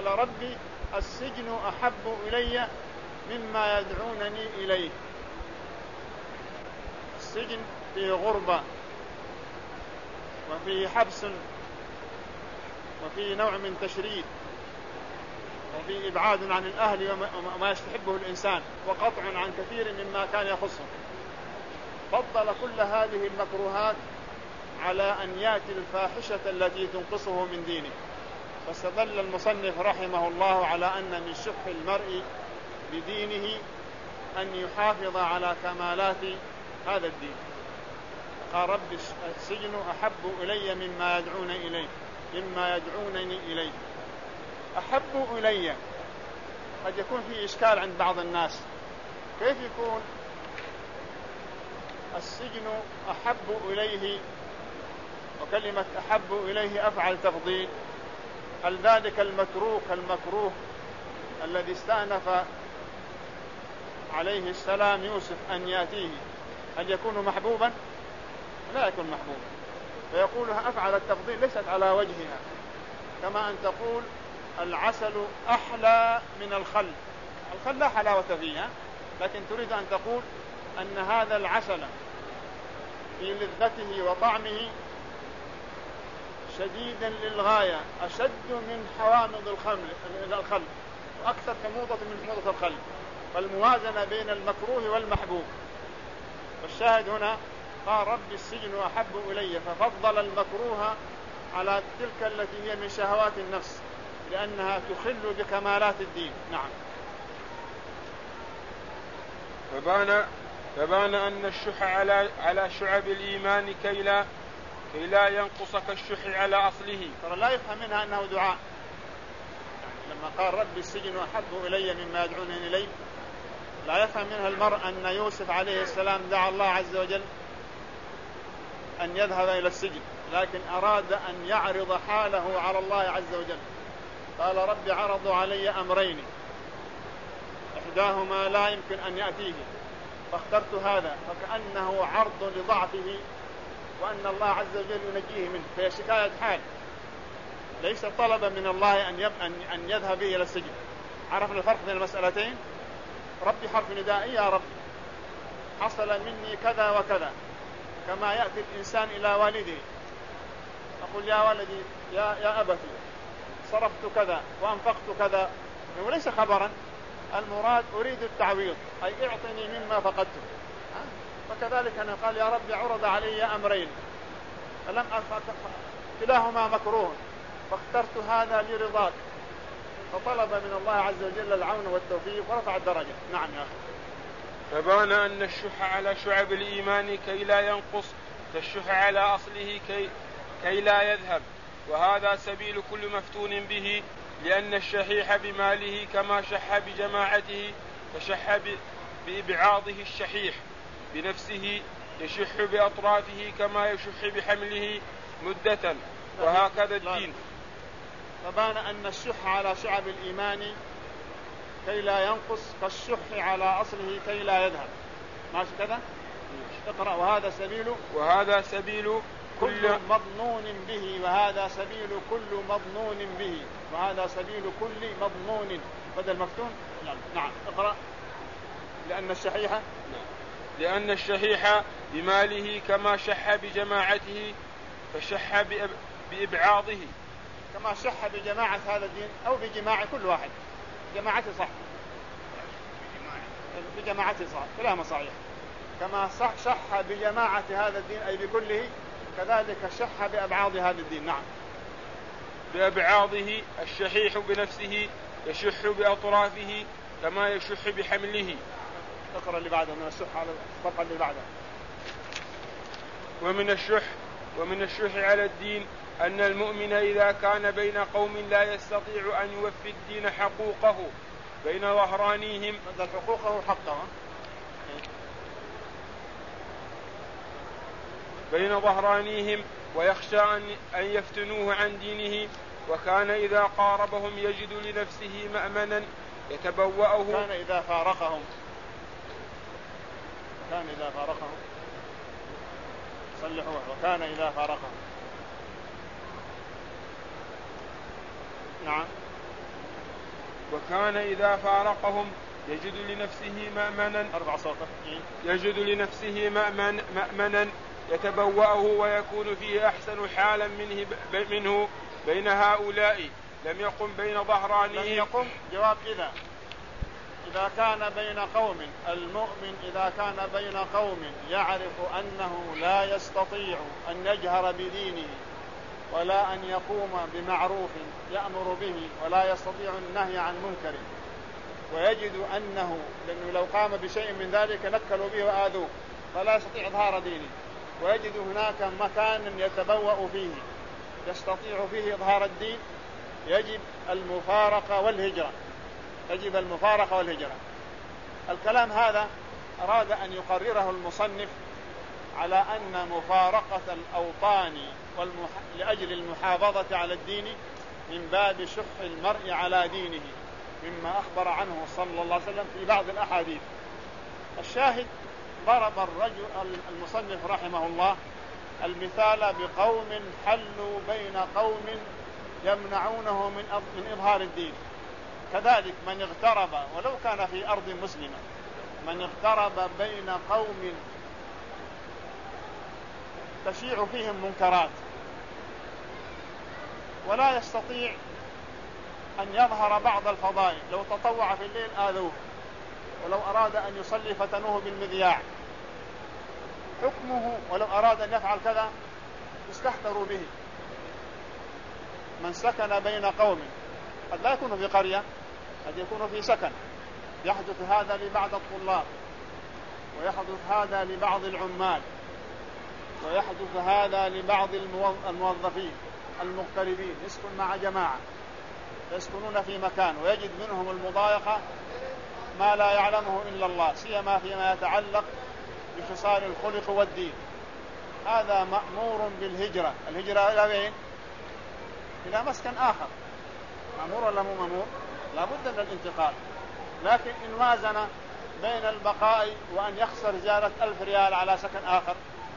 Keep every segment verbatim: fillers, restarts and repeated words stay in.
قال ربي السجن أحب إلي مما يدعونني إليه. السجن فيه غربة وفيه حبس وفيه نوع من تشريد وفيه إبعاد عن الأهل وما يستحبه الإنسان وقطع عن كثير مما كان يخصه. فضل كل هذه المكروهات على أن يأتي الفاحشة التي تنقصه من دينه. فاستدل المصنف رحمه الله على أن من شح المرء بدينه أن يحافظ على كمالات هذا الدين. قال رب السجن أحب إلي مما يدعون إليه مما يدعونني إليه. أحب إلي قد يكون في إشكال عند بعض الناس، كيف يكون السجن أحب إليه وكلمة أحب إليه أفعل تفضيل؟ هل ذلك المتروك المكروه الذي استأنف عليه السلام يوسف أن يأتيه هل يكون محبوبا؟ لا يكون محبوبا. فيقولها أفعل التفضيل ليست على وجهها، كما أن تقول العسل أحلى من الخل. الخل لا حلاوة فيها، لكن تريد أن تقول أن هذا العسل في لذته وطعمه شديدا للغاية، أشد من حوامض الخل وأكثر حموضة من حموضة الخل. فالموازنة بين المكروه والمحبوب. والشاهد هنا قال رب السجن أحب إلي، ففضل المكروه على تلك التي هي من شهوات النفس لأنها تخل بكمالات الدين. نعم. فبان فبان أن الشح على على شعب الإيمان كي لا كي لا ينقص كالشح على أصله. ترى لا يفهم منها أنه دعاء. يعني لما قال رب السجن أحب إلي مما يدعونني إليه، لا يفهم منها المرء أن يوسف عليه السلام دعا الله عز وجل أن يذهب إلى السجن، لكن أراد أن يعرض حاله على الله عز وجل. قال رب عرضوا علي أمرين إحداهما لا يمكن أن يأتيه فاخترت هذا، فكأنه عرض لضعفه وأن الله عز وجل ينجيه منه، فهي شكاية حال ليس طلبا من الله أن, يب... أن يذهب به إلى السجن. عرفنا الفرق بين المسألتين؟ ربي حرف ندائي، يا رب حصل مني كذا وكذا، كما يأتي الإنسان إلى والده أقول يا ولدي يا, يا أبتي صرفت كذا وأنفقت كذا، وليس خبرا. المراد أريد التعويض، أي اعطني مما فقدته. فكذلك أنا قال يا رب عرض علي أمرين فلم أفق كلاهما مكروه فاخترت هذا لرضاك، فطلب من الله عز وجل العون والتوفيق ورفع الدرجة. نعم يا أخي. فبان أن الشح على شعب الإيمان كي لا ينقص كالشح على أصله كي, كي لا يذهب، وهذا سبيل كل مفتون به، لأن الشحيح بماله كما شح بجماعته فشح بإبعاضه الشحيح بنفسه يشح بأطرافه كما يشح بحمله مدة، وهكذا الدين. فبان أن الشح على شعب الإيمان كي لا ينقص كالشح على أصله كي لا يذهب. ماشي كذا؟ اقرأ. وهذا سبيل وهذا سبيل كل مضنون به وهذا سبيل كل مضنون به وهذا سبيل كل مضنون بدل مفتون. نعم اقرأ. لأن الشحيح لأن الشحيح بماله كما شح بجماعته فشح بإبعاضه. كما شح بجماعة هذا الدين أو بجماعة كل واحد. جماعته صح بجماعته صح كلامه صحيح. كما صح شح بجماعة هذا الدين أي بكله، كذلك شح بأبعاض هذا الدين. نعم. بأبعاضه الشحيح بنفسه يشح بأطرافه كما يشح بحمله. اقرأ اللي بعده من الشح على الصفحة اللي بعده. ومن الشح ومن الشح على الدين أن المؤمن إذا كان بين قوم لا يستطيع أن يوفي الدين حقوقه بين ظهرانيهم بدل حقوقه حقه بين ظهرانيهم ويخشى أن يفتنوه عن دينه، وكان إذا قاربهم يجد لنفسه مأمنا يتبوأه. كان إذا فارقهم كان إذا فارقهم صلحوا. وكان إذا فارقهم. نعم. وكان إذا فارقهم يجد لنفسه مأمنا أربع صوتة يجد لنفسه مأمن مأمنا يتبوأه ويكون فيه أحسن حالا منه, منه بين هؤلاء لم يقم بين ظهرانهم. لم يقم جواب إذا إذا كان بين قوم المؤمن إذا كان بين قوم يعرف أنه لا يستطيع أن يجهر بدينه ولا أن يقوم بمعروف يأمر به ولا يستطيع النهي عن منكر ويجد أنه لأنه لو قام بشيء من ذلك نكلوا به وآذوه فلا يستطيع إظهار دينه ويجد هناك مكان يتبوأ فيه يستطيع فيه إظهار الدين يجب المفارقة والهجرة يجب المفارقة والهجرة. الكلام هذا أراد أن يقرره المصنف على أن مفارقة الأوطان والمح... لأجل المحافظة على الدين من باب شح المرء على دينه مما أخبر عنه صلى الله عليه وسلم في بعض الأحاديث. الشاهد ضرب الرجل المصنف رحمه الله المثال بقوم حلوا بين قوم يمنعونه من من إظهار الدين. كذلك من اغترب ولو كان في أرض مسلمة من اغترب بين قوم تشيع فيهم منكرات ولا يستطيع أن يظهر بعض الفضائل لو تطوع في الليل آذوه ولو أراد أن يصلي فتنوه بالمذياع حكمه ولو أراد أن يفعل كذا استهتروا به. من سكن بين قوم قد لا يكون في قرية قد يكون في سكن يحدث هذا لبعض الطلاب ويحدث هذا لبعض العمال ويحدث هذا لبعض الموظفين المغتربين يسكن مع جماعة يسكنون في مكان ويجد منهم المضايقة ما لا يعلمه إلا الله سيما فيما يتعلق بخصال الخلق والدين. هذا مأمور بالهجرة. الهجرة إلى وين؟ إلى مسكن آخر. مأمور ولا مو مأمور؟ لا بد من الانتقال. لكن إن وازن بين البقاء وأن يخسر زيادة ألف ريال على سكن آخر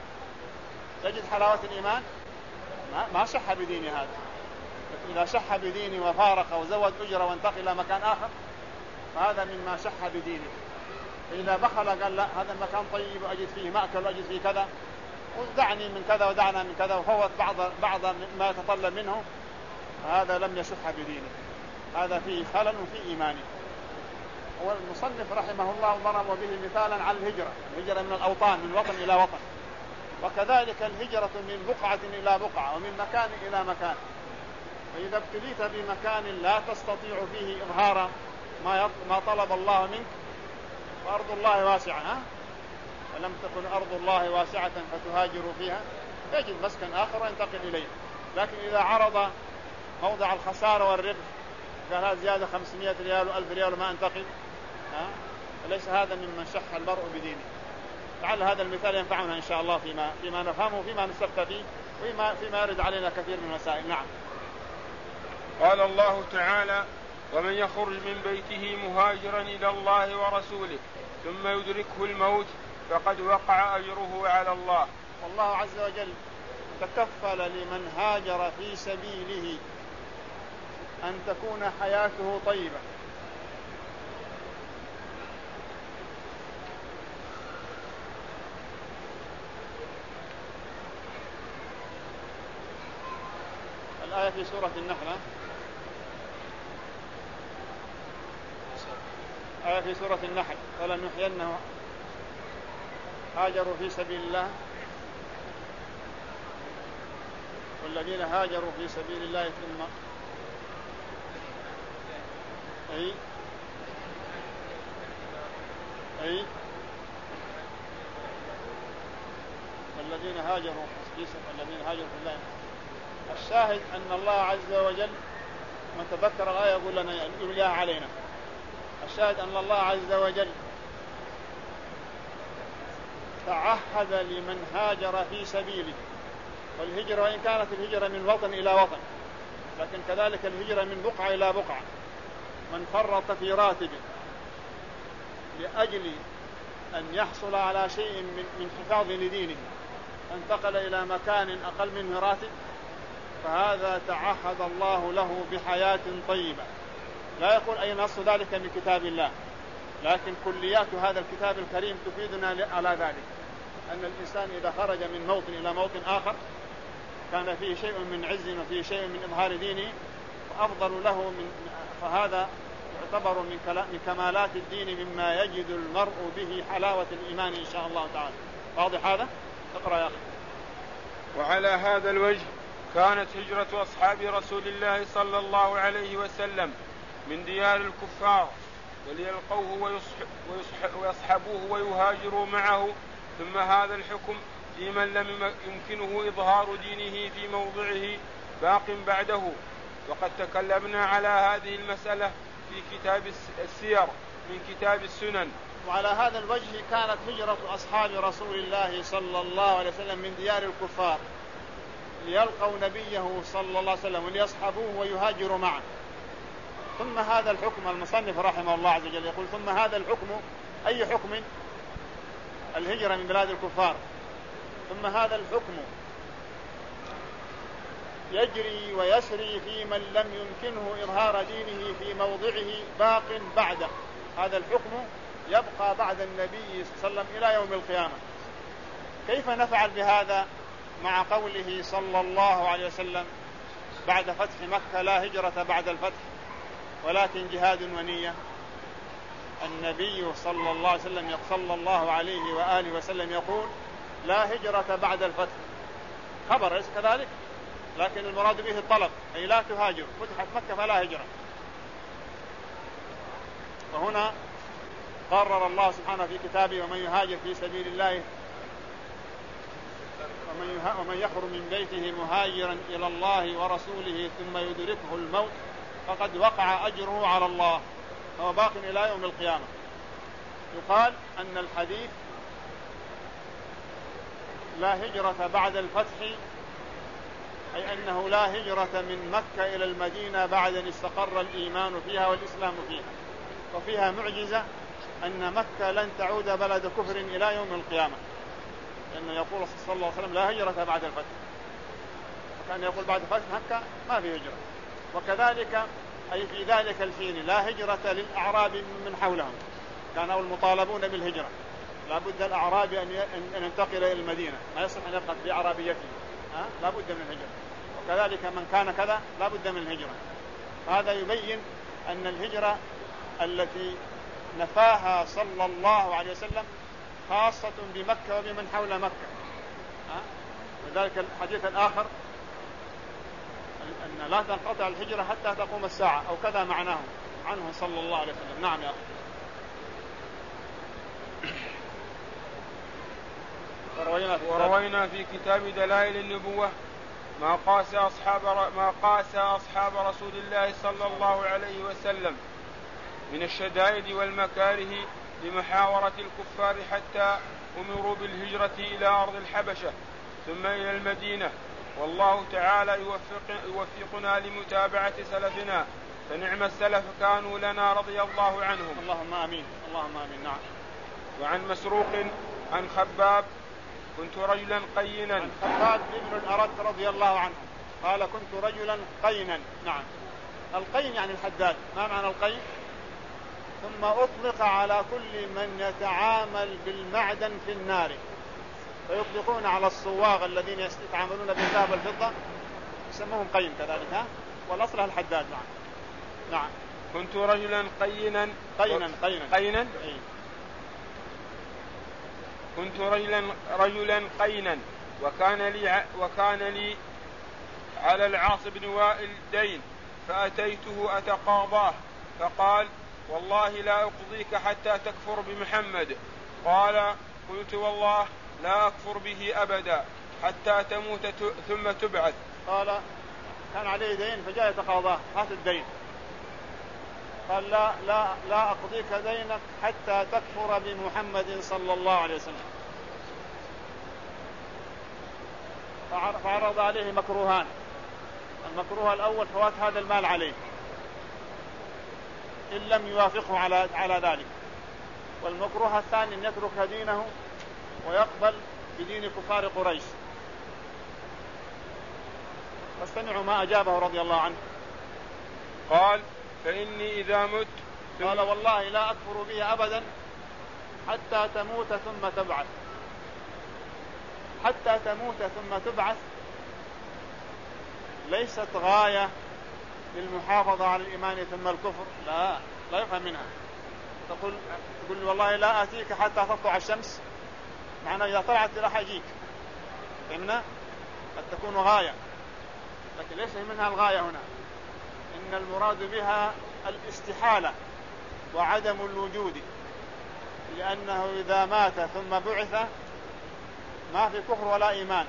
تجد حلاوة الإيمان ما شح بديني هذا. إذا شح بديني وفارق وزود أجرة وانتقل إلى مكان آخر فهذا مما شح بدينه. إذا بخل قال لا هذا المكان طيب وأجد فيه مأكل وأجد فيه كذا ودعني من كذا ودعنا من كذا وفوت بعض بعض ما يتطلب منه هذا لم يشح بدينه. هذا فيه خلل في إيمانه. والمصنف رحمه الله ضرب به مثالا على الهجرة. الهجرة من الأوطان من وطن إلى وطن وكذلك الهجرة من بقعة إلى بقعة ومن مكان إلى مكان. فإذا ابتليت بمكان لا تستطيع فيه إظهار ما ما طلب الله منك وأرض الله واسعة ها؟ ولم تكن أرض الله واسعة فتهاجروا فيها تجد مسكن آخر وينتقل إليه. لكن إذا عرض موضع الخسارة والربح قال هذا زيادة خمسمائة ريال وألف ريال وما أنتقل ها؟ فليس هذا ممن شح المرء بدينه. لعل هذا المثال ينفعنا إن شاء الله فيما فيما نفهمه وفيما نستفيد فيه وفيما فيما يرد علينا كثير من المسائل. نعم. قال الله تعالى ومن يخرج من بيته مهاجرا إلى الله ورسوله ثم يدركه الموت فقد وقع أجره على الله. والله عز وجل تكفل لمن هاجر في سبيله أن تكون حياته طيبة. الآية في سورة النحل آية في سورة النحل فلنحيينه هاجروا في سبيل الله والذين هاجروا في سبيل الله ثم أي أي والذين هاجروا في الذين هاجروا في الله. الشاهد أن الله عز وجل من تذكر الآية يقول لنا يقول لها علينا. الشاهد أن الله عز وجل تعهد لمن هاجر في سبيله. والهجرة وإن كانت الهجرة من وطن إلى وطن لكن كذلك الهجرة من بقعة إلى بقعة. من فرط في راتبه لأجل أن يحصل على شيء من حفاظ لدينه انتقل إلى مكان أقل منه راتب فهذا تعهد الله له بحياة طيبة لا يقول أي نص ذلك من كتاب الله، لكن كليات هذا الكتاب الكريم تفيدنا على ذلك، أن الإنسان إذا خرج من موطن إلى موطن آخر كان فيه شيء من عز وفيه شيء من إظهار دينه فأفضل له من فهذا يعتبر من كمالات الدين مما يجد المرء به حلاوة الإيمان إن شاء الله تعالى. واضح هذا؟ اقرأ يا أخي. وعلى هذا الوجه كانت هجرة أصحاب رسول الله صلى الله عليه وسلم من ديار الكفار وليلقوه ويصحبوه ويهاجروا معه، ثم هذا الحكم في من لم يمكنه إظهار دينه في موضعه باق بعده. وقد تكلمنا على هذه المسألة في كتاب السير من كتاب السنن. وعلى هذا الوجه كانت هجرة أصحاب رسول الله صلى الله عليه وسلم من ديار الكفار ليلقوا نبيه صلى الله عليه وسلم وليصحبوه ويهاجروا معه. ثم هذا الحكم، المصنف رحمه الله عز وجل يقول ثم هذا الحكم، أي حكم؟ الهجرة من بلاد الكفار. ثم هذا الحكم يجري ويسري في من لم يمكنه إظهار دينه في موضعه باق بعده. هذا الحكم يبقى بعد النبي صلى الله عليه وسلم إلى يوم القيامة. كيف نفعل بهذا مع قوله صلى الله عليه وسلم بعد فتح مكة لا هجرة بعد الفتح ولكن جهاد ونية؟ النبي صلى الله عليه وسلم صلى الله عليه وآله وسلم يقول لا هجرة بعد الفتح، خبر ليس كذلك، لكن المراد به الطلب، أي لا تهاجر، فتحت مكة فلا هجرة. وهنا قرر الله سبحانه في كتابه ومن يهاجر في سبيل الله ومن يخرج من بيته مهاجرا إلى الله ورسوله ثم يدركه الموت فقد وقع أجره على الله هو باق إلى يوم القيامة. يقال أن الحديث لا هجرة بعد الفتح أي أنه لا هجرة من مكة إلى المدينة بعد أن استقر الإيمان فيها والإسلام فيها، وفيها معجزة أن مكة لن تعود بلد كفر إلى يوم القيامة، لأنه يقول صلى الله عليه وسلم لا هجرة بعد الفتح، وكان يقول بعد فتح مكة ما في هجرة. وكذلك أي في ذلك الحين لا هجرة للأعراب من حولهم، كانوا المطالبون بالهجرة، لا بد الأعراب أن ينتقل إلى المدينة، ما يصح أن يبقى في عربيته، لا بد من الهجرة. وكذلك من كان كذا لا بد من الهجرة. هذا يبين أن الهجرة التي نفاها صلى الله عليه وسلم خاصة بمكة وبمن حول مكة. وذلك الحديث الآخر أن لا تنقطع الهجرة حتى تقوم الساعة أو كذا معناه عنه صلى الله عليه وسلم. نعم يا أخي. وروينا في كتاب دلائل النبوة ما قاس أصحاب ما قاس أصحاب رسول الله صلى الله عليه وسلم من الشدائد والمكاره لمحاورة الكفار حتى أمروا بالهجرة إلى أرض الحبشة ثم إلى المدينة. والله تعالى يوفق يوفقنا لمتابعة سلفنا، فنعم السلف كانوا لنا رضي الله عنهم. اللهم آمين. اللهم آمين. نعم. وعن مسروق عن خباب كنت رجلا قينا. عن خباب بن الأرد رضي الله عنه قال كنت رجلا قينا. نعم. القين يعني الحداد. ما معنى القين؟ ثم أطلق على كل من يتعامل بالمعدن في النار، فيطلقون على الصواغ الذين يتعاملون بالذهب والفضة يسموهم قين كذلك، ها؟ والأصل الحداد. نعم. نعم. كنت رجلا قينا قينا قينا قينا أي. كنت رجلا رجلا قينا وكان لي وكان لي على العاص بن وائل دين، فأتيته أتقاضاه فقال والله لا أقضيك حتى تكفر بمحمد. قال قلت والله لا أكفر به أبدا حتى تموت ثم تبعث. قال كان عليه دين فجاء يتقاضاه، هات الدين. قال لا لا لا أقضيك دينك حتى تكفر بمحمد صلى الله عليه وسلم. فعرض عليه مكروهان. المكروه الأول فوات هذا المال عليه إن لم يوافقه على على ذلك، والمكروه الثاني أن يترك دينه ويقبل بدين كفار قريش. فاستمعوا ما أجابه رضي الله عنه. قال فإني إذا مت. قال والله لا أكفر به أبدا حتى تموت ثم تبعث. حتى تموت ثم تبعث ليست غاية للمحافظة على الإيمان ثم الكفر، لا لا يفهم منها. تقول تقول والله لا آتيك حتى تطلع الشمس، معنى إذا طلعت راح أجيك، فهمنا؟ قد تكون غاية لكن ليس منها الغاية هنا، إن المراد بها الاستحالة وعدم الوجود، لأنه إذا مات ثم بعث ما في كفر ولا إيمان.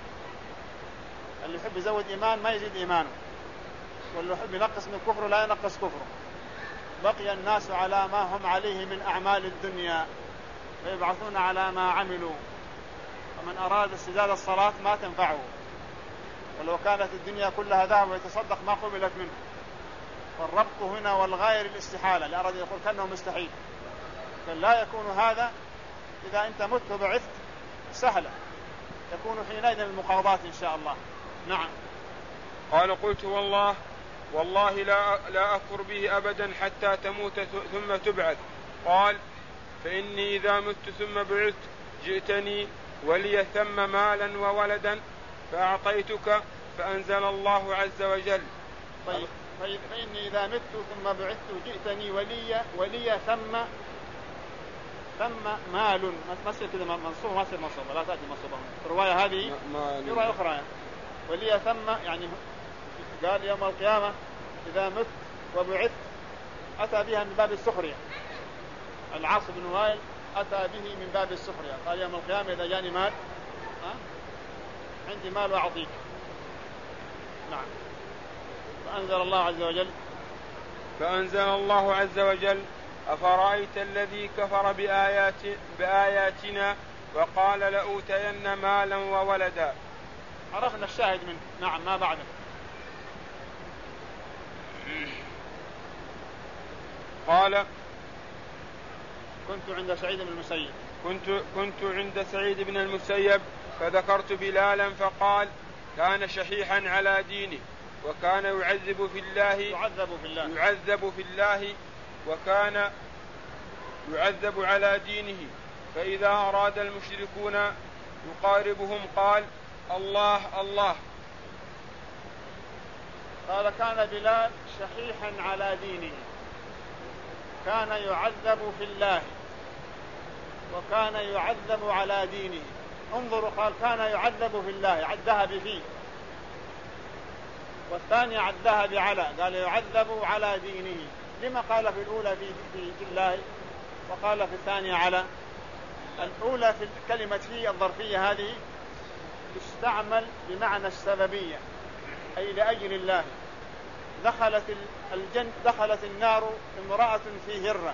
اللي يحب يزود إيمان ما يزيد إيمانه، واللي يحب ينقص من كفره لا ينقص كفره. بقي الناس على ما هم عليه من أعمال الدنيا فيبعثون على ما عملوا، ومن أراد استزادة الصلاة ما تنفعه، ولو كانت الدنيا كلها ذهب ويتصدق ما قبلت منه. فالربط هنا والغاية للاستحالة، لأراد يقول كأنه مستحيل، فلا يكون هذا. إذا أنت مت وبعثت سهلة، يكون حينئذ المقاضاة إن شاء الله. نعم. قال قلت والله والله لا, لا أكفر به أبدا حتى تموت ثم تبعث. قال فإني إذا مت ثم بعثت جئتني ولي ثم مالا وولدا فأعطيتك، فأنزل الله عز وجل. طيب فإني إذا مت ثم بعثت جئتني ولي ولي ثم ثم مال، ما تصير كذا منصوب، ما تصير منصوبة، لا تأتي منصوبة. الرواية هذه في رواية أخرى ولي ثم، يعني قال يوم القيامة إذا مت وبعثت أتى بها من باب السخرية. العاص بن وائل أتى به من باب السخرية، قال يوم القيامة إذا جاني مال ها عندي مال وأعطيك. نعم. فأنزل الله عز وجل فأنزل الله عز وجل أفرأيت الذي كفر بآيات بآياتنا وقال لأوتين مالا وولدا. عرفنا الشاهد منه. نعم. ما بعده؟ قال كنت عند سعيد بن المسيب كنت كنت عند سعيد بن المسيب فذكرت بلالا فقال كان شحيحا على دينه وكان يعذب في الله يعذب في الله يعذب في الله وكان يعذب على دينه، فإذا أراد المشركون يقاربهم قال الله الله. قال كان بلال شحيحا على دينه، كان يعذب في الله وكان يعذب على دينه. انظروا، قال كان يعذب في الله، عدها بفيه، والثاني عدها بعلى، قال يعذب على دينه. لما قال في الأولى في, في, في الله وقال في الثانية على؟ الأولى في كلمة في الظرفية هذه تستعمل بمعنى السببية، أي لأجل الله. دخلت الجن دخلت النار امرأة في هرة،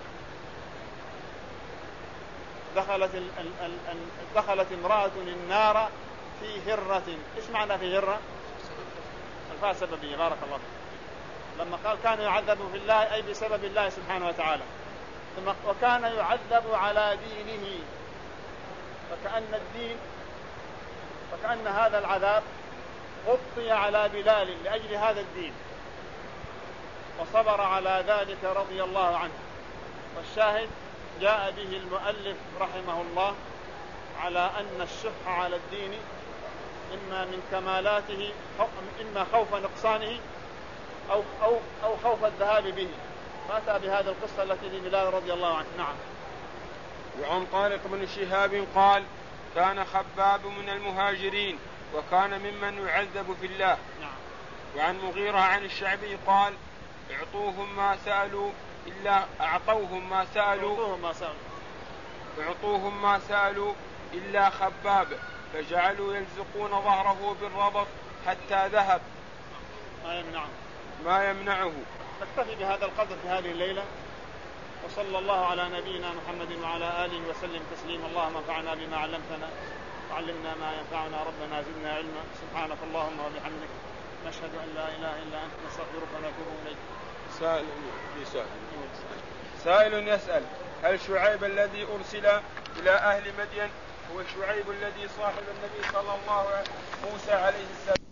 دخلت ال ال ال ال دخلت امرأة النار في هرة. إيش معنى في هرة؟ الفاء سببية. بارك الله فيك. لما قال كان يعذب في الله أي بسبب الله سبحانه وتعالى، ثم وكان يعذب على دينه، فكأن الدين فكأن هذا العذاب غطي على بلال لأجل هذا الدين، وصبر على ذلك رضي الله عنه. والشاهد جاء به المؤلف رحمه الله على أن الشح على الدين إما من كمالاته، إما خوف نقصانه أو, أو, أو خوف الذهاب به، فأتى بهذه القصة التي لبلال رضي الله عنه. نعم. وعن طارق بن شهاب قال كان خباب من المهاجرين وكان ممن يعذب في الله. نعم. وعن مغيرة عن الشعبي قال اعطوهم ما سألوا إلا أعطوهم ما سألوا اعطوهم ما سألوا اعطوهم ما سألوا إلا خباب، فجعلوا يلزقون ظهره بالربط حتى ذهب ما يمنعه ما يمنعه. نكتفي بهذا القدر في هذه الليلة، وصلى الله على نبينا محمد وعلى آله وسلم تسليما. اللهم انفعنا بما علمتنا وعلمنا ما ينفعنا، ربنا زدنا علما. سبحانك اللهم وبحمدك، نشهد أن لا إله إلا أنت، نستغفرك ونتوب إليك. سائل يسأل سائل يسأل هل شعيب الذي أرسل إلى أهل مدين هو شعيب الذي صاحب النبي صلى الله عليه وسلم موسى عليه السلام؟